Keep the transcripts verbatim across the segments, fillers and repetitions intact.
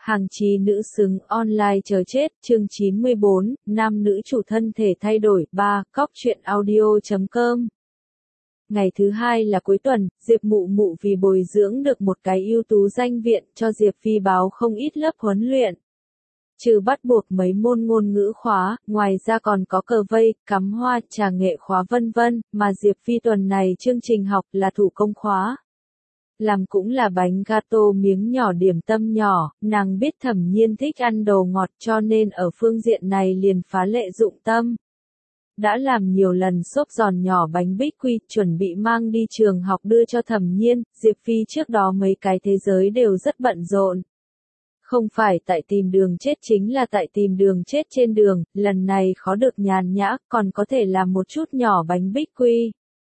Hàng chí nữ xứng online chờ chết, chương chín mươi bốn, nam nữ chủ thân thể thay đổi, ba, cóc truyện audio chấm com. Ngày thứ hai là cuối tuần, Diệp Mụ Mụ vì bồi dưỡng được một cái ưu tú danh viện cho Diệp Phi báo không ít lớp huấn luyện. Trừ bắt buộc mấy môn ngôn ngữ khóa, ngoài ra còn có cờ vây, cắm hoa, trà nghệ khóa vân vân, mà Diệp Phi tuần này chương trình học là thủ công khóa. Làm cũng là bánh gato miếng nhỏ điểm tâm nhỏ, nàng biết Thẩm Nhiên thích ăn đồ ngọt cho nên ở phương diện này liền phá lệ dụng tâm. Đã làm nhiều lần xốp giòn nhỏ bánh bích quy, chuẩn bị mang đi trường học đưa cho Thẩm Nhiên, Diệp Phi trước đó mấy cái thế giới đều rất bận rộn. Không phải tại tìm đường chết chính là tại tìm đường chết trên đường, lần này khó được nhàn nhã, còn có thể làm một chút nhỏ bánh bích quy.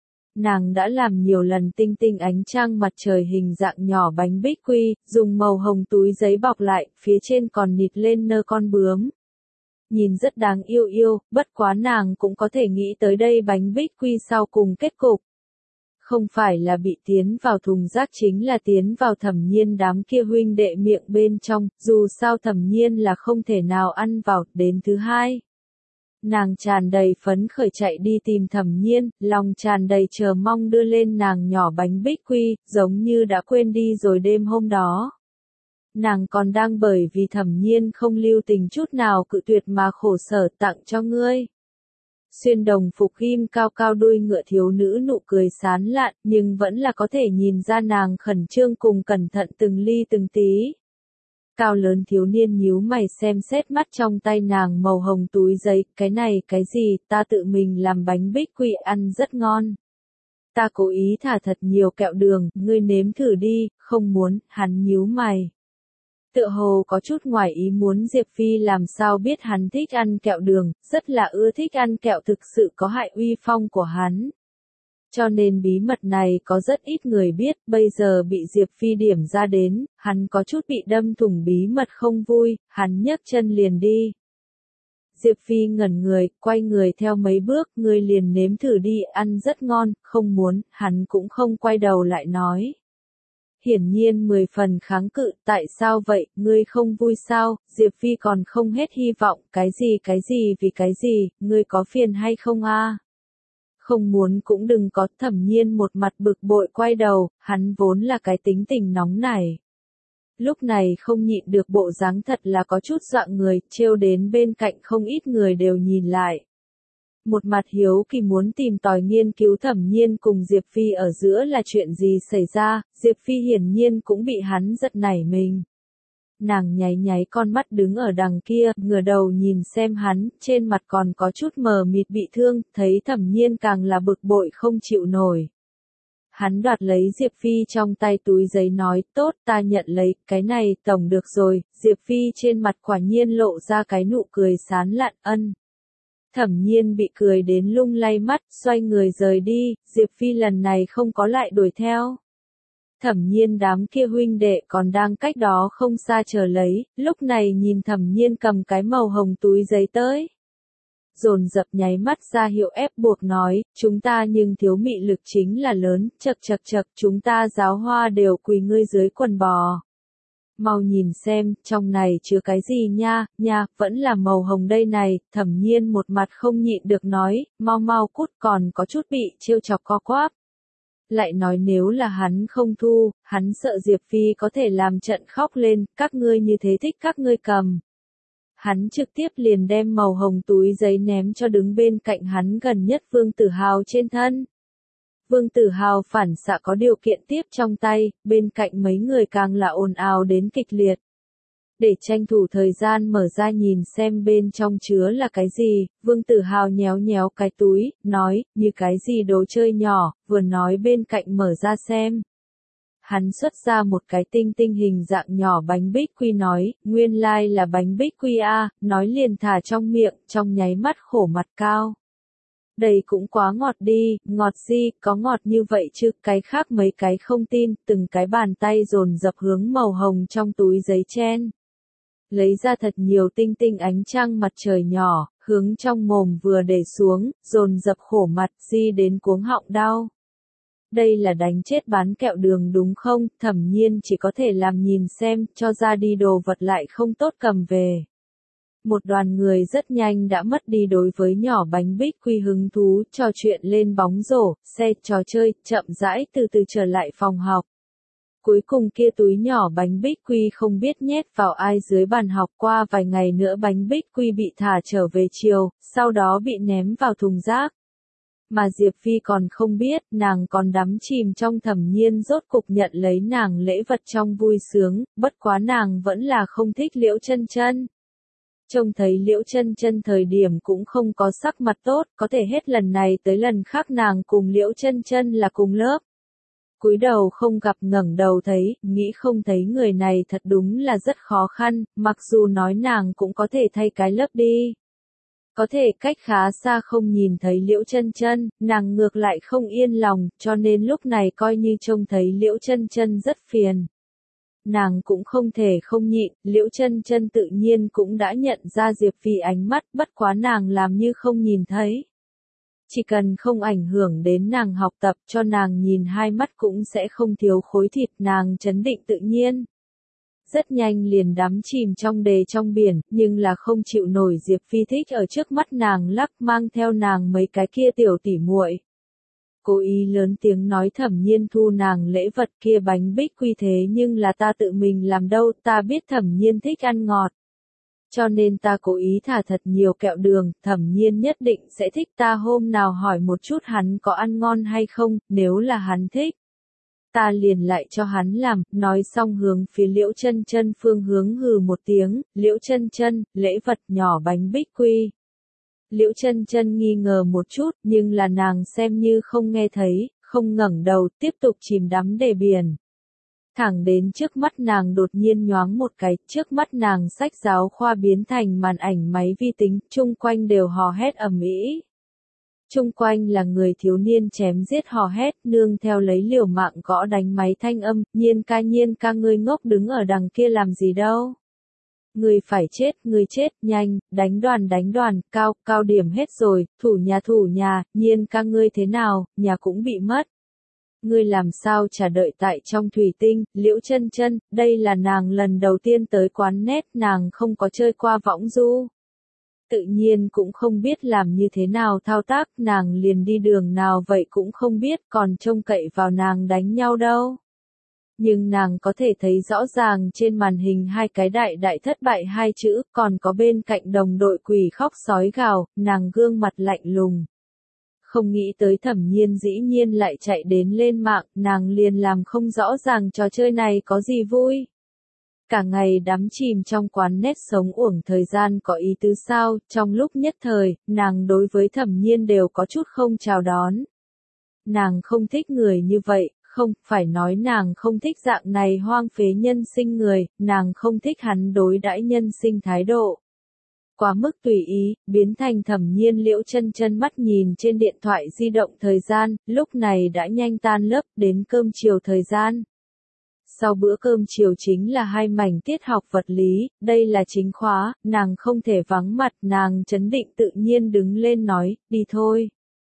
Nàng đã làm nhiều lần tinh tinh ánh trăng mặt trời hình dạng nhỏ bánh bích quy, dùng màu hồng túi giấy bọc lại, phía trên còn nịt lên nơ con bướm. Nhìn rất đáng yêu yêu, bất quá nàng cũng có thể nghĩ tới đây bánh bích quy sau cùng kết cục. Không phải là bị tiến vào thùng rác chính là tiến vào Thẩm Nhiên đám kia huynh đệ miệng bên trong, dù sao Thẩm Nhiên là không thể nào ăn vào, đến thứ hai. Nàng tràn đầy phấn khởi chạy đi tìm Thẩm Nhiên, lòng tràn đầy chờ mong đưa lên nàng nhỏ bánh bích quy, giống như đã quên đi rồi đêm hôm đó. Nàng còn đang bởi vì Thẩm Nhiên không lưu tình chút nào cự tuyệt mà khổ sở tặng cho ngươi. Xuyên đồng phục ghim cao cao đuôi ngựa thiếu nữ nụ cười sán lạn, nhưng vẫn là có thể nhìn ra nàng khẩn trương cùng cẩn thận từng ly từng tí. Cao lớn thiếu niên nhíu mày xem xét mắt trong tay nàng màu hồng túi giấy, cái này cái gì, ta tự mình làm bánh bích quy ăn rất ngon. Ta cố ý thả thật nhiều kẹo đường, ngươi nếm thử đi, không muốn, hắn nhíu mày. Tựa hồ có chút ngoài ý muốn Diệp Phi làm sao biết hắn thích ăn kẹo đường, rất là ưa thích ăn kẹo thực sự có hại uy phong của hắn. Cho nên bí mật này có rất ít người biết, bây giờ bị Diệp Phi điểm ra đến, hắn có chút bị đâm thủng bí mật không vui, hắn nhấc chân liền đi. Diệp Phi ngẩn người, quay người theo mấy bước, ngươi liền nếm thử đi, ăn rất ngon, không muốn, hắn cũng không quay đầu lại nói. Hiển nhiên mười phần kháng cự, tại sao vậy, ngươi không vui sao, Diệp Phi còn không hết hy vọng, cái gì cái gì vì cái gì, ngươi có phiền hay không a? Không muốn cũng đừng có. Thẩm Nhiên một mặt bực bội quay đầu, hắn vốn là cái tính tình nóng nảy. Lúc này không nhịn được bộ dáng thật là có chút dọa người, trêu đến bên cạnh không ít người đều nhìn lại. Một mặt hiếu kỳ muốn tìm tòi nghiên cứu Thẩm Nhiên cùng Diệp Phi ở giữa là chuyện gì xảy ra, Diệp Phi hiển nhiên cũng bị hắn giật nảy mình. Nàng nháy nháy con mắt đứng ở đằng kia, ngửa đầu nhìn xem hắn, trên mặt còn có chút mờ mịt bị thương, thấy Thẩm Nhiên càng là bực bội không chịu nổi. Hắn đoạt lấy Diệp Phi trong tay túi giấy nói, tốt, ta nhận lấy, cái này, tổng được rồi, Diệp Phi trên mặt quả nhiên lộ ra cái nụ cười sán lạn ân. Thẩm Nhiên bị cười đến lung lay mắt, xoay người rời đi, Diệp Phi lần này không có lại đuổi theo. Thẩm Nhiên đám kia huynh đệ còn đang cách đó không xa chờ lấy, lúc này nhìn Thẩm Nhiên cầm cái màu hồng túi giấy tới. Dồn dập nháy mắt ra hiệu ép buộc nói, chúng ta nhưng thiếu mị lực chính là lớn, chật chật chật, chúng ta giáo hoa đều quỳ ngươi dưới quần bò. Mau nhìn xem, trong này chứa cái gì nha, nha, vẫn là màu hồng đây này, Thẩm Nhiên một mặt không nhịn được nói, mau mau cút, còn có chút bị trêu chọc co quắp. Lại nói nếu là hắn không thu, hắn sợ Diệp Phi có thể làm trận khóc lên, các ngươi như thế thích các ngươi cầm. Hắn trực tiếp liền đem màu hồng túi giấy ném cho đứng bên cạnh hắn gần nhất Vương Tử Hào trên thân. Vương Tử Hào phản xạ có điều kiện tiếp trong tay, bên cạnh mấy người càng là ồn ào đến kịch liệt. Để tranh thủ thời gian mở ra nhìn xem bên trong chứa là cái gì, Vương Tử Hào nhéo nhéo cái túi, nói, như cái gì đồ chơi nhỏ, vừa nói bên cạnh mở ra xem. Hắn xuất ra một cái tinh tinh hình dạng nhỏ bánh bích quy nói, nguyên lai là bánh bích quy a, nói liền thả trong miệng, trong nháy mắt khổ mặt cao. Đây cũng quá ngọt đi, ngọt gì, có ngọt như vậy chứ, cái khác mấy cái không tin, từng cái bàn tay dồn dập hướng màu hồng trong túi giấy chen. Lấy ra thật nhiều tinh tinh ánh trăng mặt trời nhỏ, hướng trong mồm vừa để xuống, dồn dập khổ mặt di đến cuống họng đau. Đây là đánh chết bán kẹo đường đúng không? Thẩm Nhiên chỉ có thể làm nhìn xem, cho ra đi đồ vật lại không tốt cầm về. Một đoàn người rất nhanh đã mất đi đối với nhỏ bánh bích quy hứng thú, trò chuyện lên bóng rổ, xe, trò chơi, chậm rãi từ từ trở lại phòng học. Cuối cùng kia túi nhỏ bánh bích quy không biết nhét vào ai dưới bàn học, qua vài ngày nữa bánh bích quy bị thả trở về chiều, sau đó bị ném vào thùng rác. Mà Diệp Phi còn không biết, nàng còn đắm chìm trong Thẩm Nhiên rốt cục nhận lấy nàng lễ vật trong vui sướng, bất quá nàng vẫn là không thích Liễu Chân Chân. Trông thấy Liễu Chân Chân thời điểm cũng không có sắc mặt tốt, có thể hết lần này tới lần khác nàng cùng Liễu Chân Chân là cùng lớp. Cúi đầu không gặp ngẩng đầu thấy, nghĩ không thấy người này thật đúng là rất khó khăn, mặc dù nói nàng cũng có thể thay cái lớp đi. Có thể cách khá xa không nhìn thấy Liễu Chân Chân, nàng ngược lại không yên lòng, cho nên lúc này coi như trông thấy Liễu Chân Chân rất phiền. Nàng cũng không thể không nhịn, Liễu Chân Chân tự nhiên cũng đã nhận ra Diệp Phi ánh mắt, bất quá nàng làm như không nhìn thấy. Chỉ cần không ảnh hưởng đến nàng học tập, cho nàng nhìn hai mắt cũng sẽ không thiếu khối thịt, nàng trấn định tự nhiên. Rất nhanh liền đắm chìm trong đề trong biển, nhưng là không chịu nổi Diệp Phi thích ở trước mắt nàng lắc, mang theo nàng mấy cái kia tiểu tỉ muội. Cố ý lớn tiếng nói Thẩm Nhiên thu nàng lễ vật kia bánh bích quy thế nhưng là ta tự mình làm đâu, ta biết Thẩm Nhiên thích ăn ngọt. Cho nên ta cố ý thả thật nhiều kẹo đường, Thẩm Nhiên nhất định sẽ thích, ta hôm nào hỏi một chút hắn có ăn ngon hay không, nếu là hắn thích. Ta liền lại cho hắn làm, nói xong hướng phía Liễu Chân Chân phương hướng hừ một tiếng, Liễu Chân Chân, lễ vật nhỏ bánh bích quy. Liễu Chân Chân nghi ngờ một chút, nhưng là nàng xem như không nghe thấy, không ngẩng đầu, tiếp tục chìm đắm đề biển. Thẳng đến trước mắt nàng đột nhiên nhoáng một cái, trước mắt nàng sách giáo khoa biến thành màn ảnh máy vi tính, chung quanh đều hò hét ầm ĩ. Chung quanh là người thiếu niên chém giết hò hét, nương theo lấy liều mạng gõ đánh máy thanh âm, Nhiên ca Nhiên ca ngươi ngốc đứng ở đằng kia làm gì đâu. Người phải chết, người chết, nhanh, đánh đoàn đánh đoàn, cao, cao điểm hết rồi, thủ nhà thủ nhà, Nhiên ca ngươi thế nào, nhà cũng bị mất. Ngươi làm sao trả đợi tại trong thủy tinh, Liễu Chân Chân, đây là nàng lần đầu tiên tới quán net, nàng không có chơi qua võng du. Tự nhiên cũng không biết làm như thế nào thao tác, nàng liền đi đường nào vậy cũng không biết, còn trông cậy vào nàng đánh nhau đâu. Nhưng nàng có thể thấy rõ ràng trên màn hình hai cái đại đại thất bại hai chữ, còn có bên cạnh đồng đội quỷ khóc sói gào, nàng gương mặt lạnh lùng. Không nghĩ tới Thẩm Nhiên dĩ nhiên lại chạy đến lên mạng, nàng liền làm không rõ ràng trò chơi này có gì vui. Cả ngày đắm chìm trong quán net sống uổng thời gian có ý tứ sao, trong lúc nhất thời, nàng đối với Thẩm Nhiên đều có chút không chào đón. Nàng không thích người như vậy, không, phải nói nàng không thích dạng này hoang phế nhân sinh người, nàng không thích hắn đối đãi nhân sinh thái độ. Quá mức tùy ý, biến thành Thẩm Nhiên Liễu Chân Chân mắt nhìn trên điện thoại di động thời gian, lúc này đã nhanh tan lớp, đến cơm chiều thời gian. Sau bữa cơm chiều chính là hai mảnh tiết học vật lý, đây là chính khóa, nàng không thể vắng mặt, nàng trấn định tự nhiên đứng lên nói, đi thôi.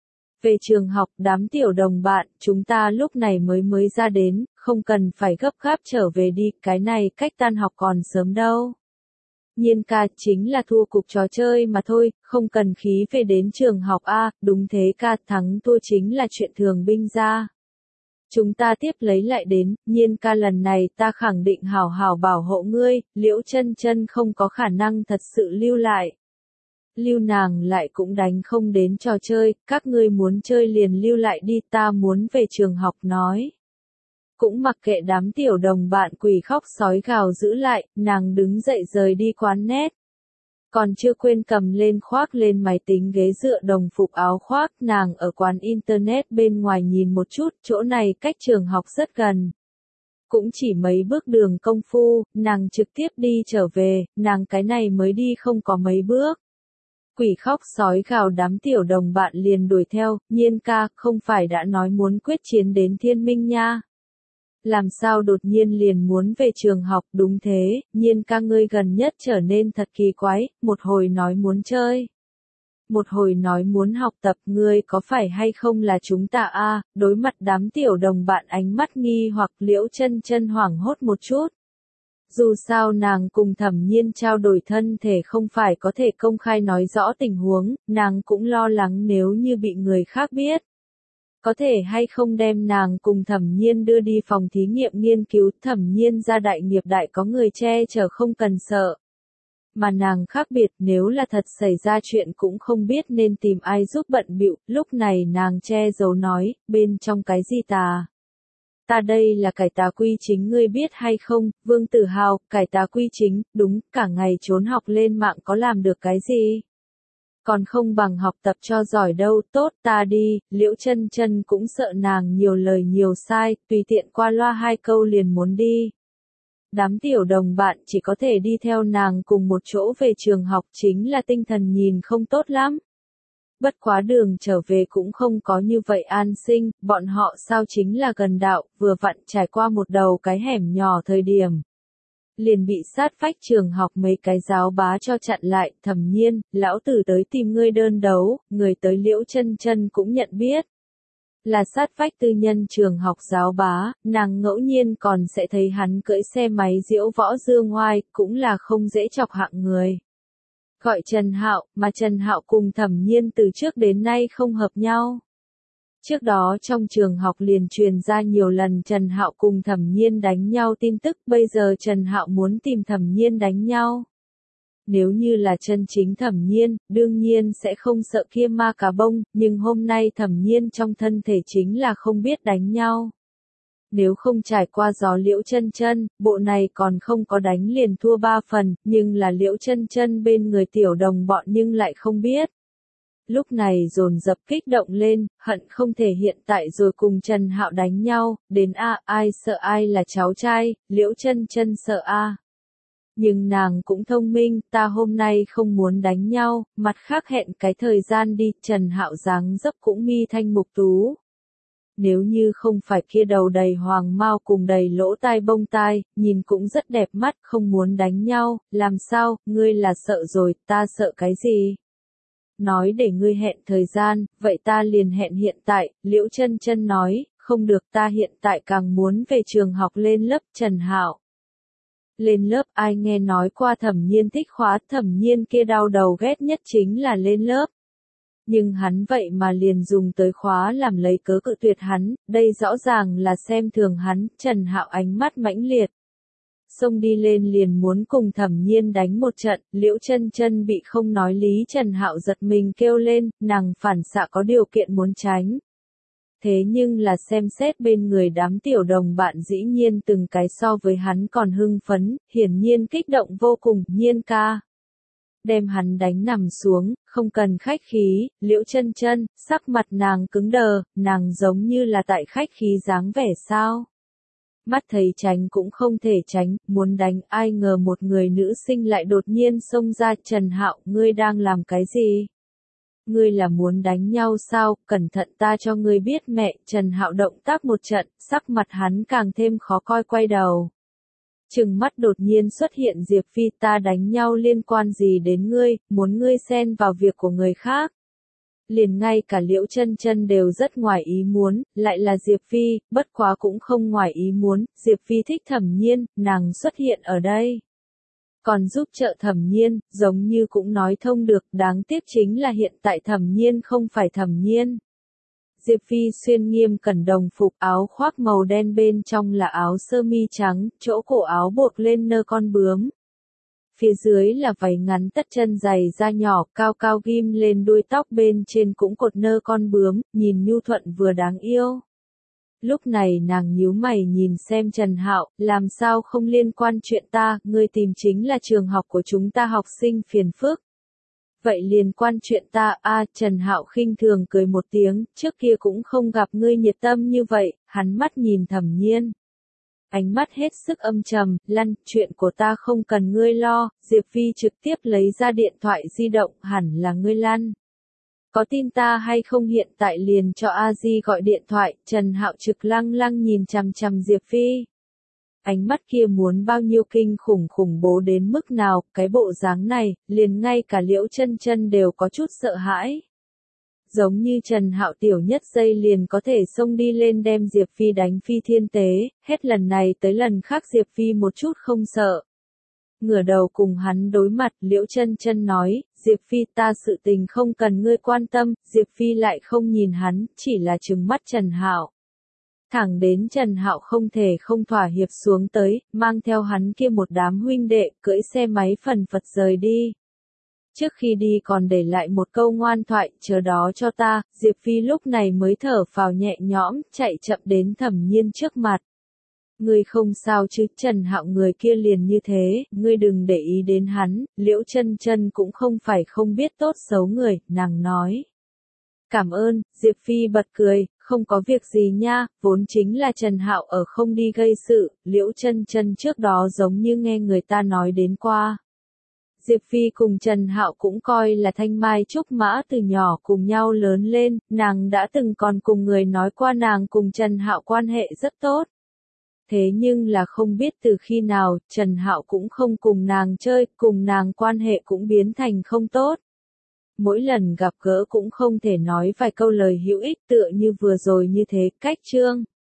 Về trường học, đám tiểu đồng bạn, chúng ta lúc này mới mới ra đến, không cần phải gấp gáp trở về đi, cái này cách tan học còn sớm đâu. Nhiên ca, chính là thua cục trò chơi mà thôi, không cần khí về đến trường học a, đúng thế ca, thắng thua chính là chuyện thường binh ra. Chúng ta tiếp lấy lại đến, Nhiên ca lần này ta khẳng định hảo hảo bảo hộ ngươi, Liễu Chân Chân không có khả năng thật sự lưu lại. Lưu nàng lại cũng đánh không đến trò chơi, các ngươi muốn chơi liền lưu lại đi, ta muốn về trường học nói. Cũng mặc kệ đám tiểu đồng bạn quỷ khóc sói gào giữ lại, nàng đứng dậy rời đi quán net. Còn chưa quên cầm lên khoác lên máy tính ghế dựa đồng phục áo khoác, nàng ở quán internet bên ngoài nhìn một chút, chỗ này cách trường học rất gần. Cũng chỉ mấy bước đường công phu, nàng trực tiếp đi trở về, nàng cái này mới đi không có mấy bước. Quỷ khóc sói gào đám tiểu đồng bạn liền đuổi theo, Nhiên ca, không phải đã nói muốn quyết chiến đến thiên minh nha. Làm sao đột nhiên liền muốn về trường học, đúng thế, Nhiên ca ngươi gần nhất trở nên thật kỳ quái, một hồi nói muốn chơi. một hồi nói muốn học tập, ngươi có phải hay không là chúng ta a? Đối mặt đám tiểu đồng bạn ánh mắt nghi hoặc Liễu Chân Chân hoảng hốt một chút. Dù sao nàng cùng Thẩm Nhiên trao đổi thân thể không phải có thể công khai nói rõ tình huống, nàng cũng lo lắng nếu như bị người khác biết. Có thể hay không đem nàng cùng Thẩm Nhiên đưa đi phòng thí nghiệm nghiên cứu, Thẩm Nhiên ra đại nghiệp đại có người che chở không cần sợ. Mà nàng khác biệt, nếu là thật xảy ra chuyện cũng không biết nên tìm ai giúp bận bịu, lúc này nàng che giấu nói, bên trong cái gì tà? Ta đây là cải tà quy chính, ngươi biết hay không, Vương Tử Hào, cải tà quy chính, đúng, cả ngày trốn học lên mạng có làm được cái gì? Còn không bằng học tập cho giỏi đâu, tốt, ta đi. Liễu Chân Chân cũng sợ nàng nhiều lời nhiều sai, tùy tiện qua loa hai câu liền muốn đi. Đám tiểu đồng bạn chỉ có thể đi theo nàng cùng một chỗ về trường học, chính là tinh thần nhìn không tốt lắm. Bất quá đường trở về cũng không có như vậy an sinh, bọn họ sao chính là gần đạo, vừa vặn trải qua một đầu cái hẻm nhỏ thời điểm. Liền bị sát vách trường học mấy cái giáo bá cho chặn lại, Thẩm Nhiên, lão tử tới tìm ngươi đơn đấu, người tới Liễu Chân Chân cũng nhận biết. Là sát vách tư nhân trường học giáo bá, nàng ngẫu nhiên còn sẽ thấy hắn cưỡi xe máy diễu võ dương ngoai, cũng là không dễ chọc hạng người. Gọi Trần Hạo, mà Trần Hạo cùng Thẩm Nhiên từ trước đến nay không hợp nhau. Trước đó trong trường học liền truyền ra nhiều lần Trần Hạo cùng Thẩm Nhiên đánh nhau tin tức, bây giờ Trần Hạo muốn tìm Thẩm Nhiên đánh nhau. Nếu như là chân chính Thẩm Nhiên, đương nhiên sẽ không sợ kia ma cà bông, nhưng hôm nay Thẩm Nhiên trong thân thể chính là không biết đánh nhau. Nếu không trải qua gió Liễu Chân Chân, bộ này còn không có đánh liền thua ba phần, nhưng là Liễu Chân Chân bên người tiểu đồng bọn nhưng lại không biết. Lúc này dồn dập kích động lên, hận không thể hiện tại rồi cùng Trần Hạo đánh nhau, đến a ai sợ ai là cháu trai, Liễu Chân Chân sợ a. Nhưng nàng cũng thông minh, ta hôm nay không muốn đánh nhau, mặt khác hẹn cái thời gian đi, Trần Hạo dáng dấp cũng mi thanh mục tú. Nếu như không phải kia đầu đầy hoàng mao cùng đầy lỗ tai bông tai, nhìn cũng rất đẹp mắt, không muốn đánh nhau, làm sao, ngươi là sợ rồi, ta sợ cái gì? Nói để ngươi hẹn thời gian, vậy ta liền hẹn hiện tại, Liễu Chân Chân nói, không được, ta hiện tại càng muốn về trường học lên lớp. Trần Hạo. Lên lớp, ai nghe nói qua Thẩm Nhiên thích khóa, Thẩm Nhiên kia đau đầu ghét nhất chính là lên lớp. Nhưng hắn vậy mà liền dùng tới khóa làm lấy cớ cự tuyệt hắn, đây rõ ràng là xem thường hắn. Trần Hạo ánh mắt mãnh liệt. Xông đi lên liền muốn cùng Thẩm Nhiên đánh một trận, Liễu Chân Chân bị không nói lý Trần Hạo giật mình kêu lên, nàng phản xạ có điều kiện muốn tránh. Thế nhưng là xem xét bên người đám tiểu đồng bạn dĩ nhiên từng cái so với hắn còn hưng phấn, hiển nhiên kích động vô cùng. Nhiên ca. Đem hắn đánh nằm xuống, không cần khách khí. Liễu Chân Chân, sắc mặt nàng cứng đờ, nàng giống như là tại khách khí dáng vẻ sao. Mắt thấy tránh cũng không thể tránh, muốn đánh, ai ngờ một người nữ sinh lại đột nhiên xông ra. Trần Hạo, ngươi đang làm cái gì? Ngươi là muốn đánh nhau sao? Cẩn thận ta cho ngươi biết mẹ. Trần Hạo động tác một trận, sắc mặt hắn càng thêm khó coi, quay đầu. Trừng mắt đột nhiên xuất hiện Diệp Phi, ta đánh nhau liên quan gì đến ngươi, muốn ngươi xen vào việc của người khác. Liền ngay cả Liễu Chân Chân đều rất ngoài ý muốn, lại là Diệp Phi, bất quá cũng không ngoài ý muốn, Diệp Phi thích Thẩm Nhiên, nàng xuất hiện ở đây. Còn giúp trợ Thẩm Nhiên, giống như cũng nói thông được, đáng tiếc chính là hiện tại Thẩm Nhiên không phải Thẩm Nhiên. Diệp Phi xuyên nghiêm cẩn đồng phục, áo khoác màu đen bên trong là áo sơ mi trắng, chỗ cổ áo buộc lên nơ con bướm. Phía dưới là váy ngắn tất chân dày da nhỏ, cao cao ghim lên đuôi tóc, bên trên cũng cột nơ con bướm, nhìn nhu thuận vừa đáng yêu. Lúc này nàng nhíu mày nhìn xem Trần Hạo, làm sao không liên quan chuyện ta, ngươi tìm chính là trường học của chúng ta học sinh phiền phức. Vậy liên quan chuyện ta, a Trần Hạo khinh thường cười một tiếng, trước kia cũng không gặp ngươi nhiệt tâm như vậy, hắn mắt nhìn Thẩm Nhiên. Ánh mắt hết sức âm trầm, lăn, chuyện của ta không cần ngươi lo. Diệp Phi trực tiếp lấy ra điện thoại di động, hẳn là ngươi lăn. Có tin ta hay không hiện tại liền cho A Di gọi điện thoại. Trần Hạo trực lăng lăng nhìn chằm chằm Diệp Phi. Ánh mắt kia muốn bao nhiêu kinh khủng khủng bố đến mức nào, cái bộ dáng này, liền ngay cả Liễu Chân Chân đều có chút sợ hãi. Giống như Trần Hạo tiểu nhất giây liền có thể xông đi lên đem Diệp Phi đánh phi thiên tế, hết lần này tới lần khác Diệp Phi một chút không sợ. Ngửa đầu cùng hắn đối mặt, Liễu Chân Chân nói, Diệp Phi ta sự tình không cần ngươi quan tâm, Diệp Phi lại không nhìn hắn, chỉ là trừng mắt Trần Hạo. Thẳng đến Trần Hạo không thể không thỏa hiệp xuống tới, mang theo hắn kia một đám huynh đệ, cưỡi xe máy phần phật rời đi. Trước khi đi còn để lại một câu ngoan thoại, chờ đó cho ta, Diệp Phi lúc này mới thở phào nhẹ nhõm, chạy chậm đến Thẩm Nhiên trước mặt. Ngươi không sao chứ, Trần Hạo người kia liền như thế, ngươi đừng để ý đến hắn, Liễu Chân Chân cũng không phải không biết tốt xấu người, nàng nói. Cảm ơn, Diệp Phi bật cười, không có việc gì nha, vốn chính là Trần Hạo ở không đi gây sự, Liễu Chân Chân trước đó giống như nghe người ta nói đến qua. Diệp Phi cùng Trần Hạo cũng coi là thanh mai trúc mã từ nhỏ cùng nhau lớn lên, nàng đã từng còn cùng người nói qua nàng cùng Trần Hạo quan hệ rất tốt. Thế nhưng là không biết từ khi nào, Trần Hạo cũng không cùng nàng chơi, cùng nàng quan hệ cũng biến thành không tốt. Mỗi lần gặp gỡ cũng không thể nói vài câu lời hữu ích tựa như vừa rồi như thế, cách chương.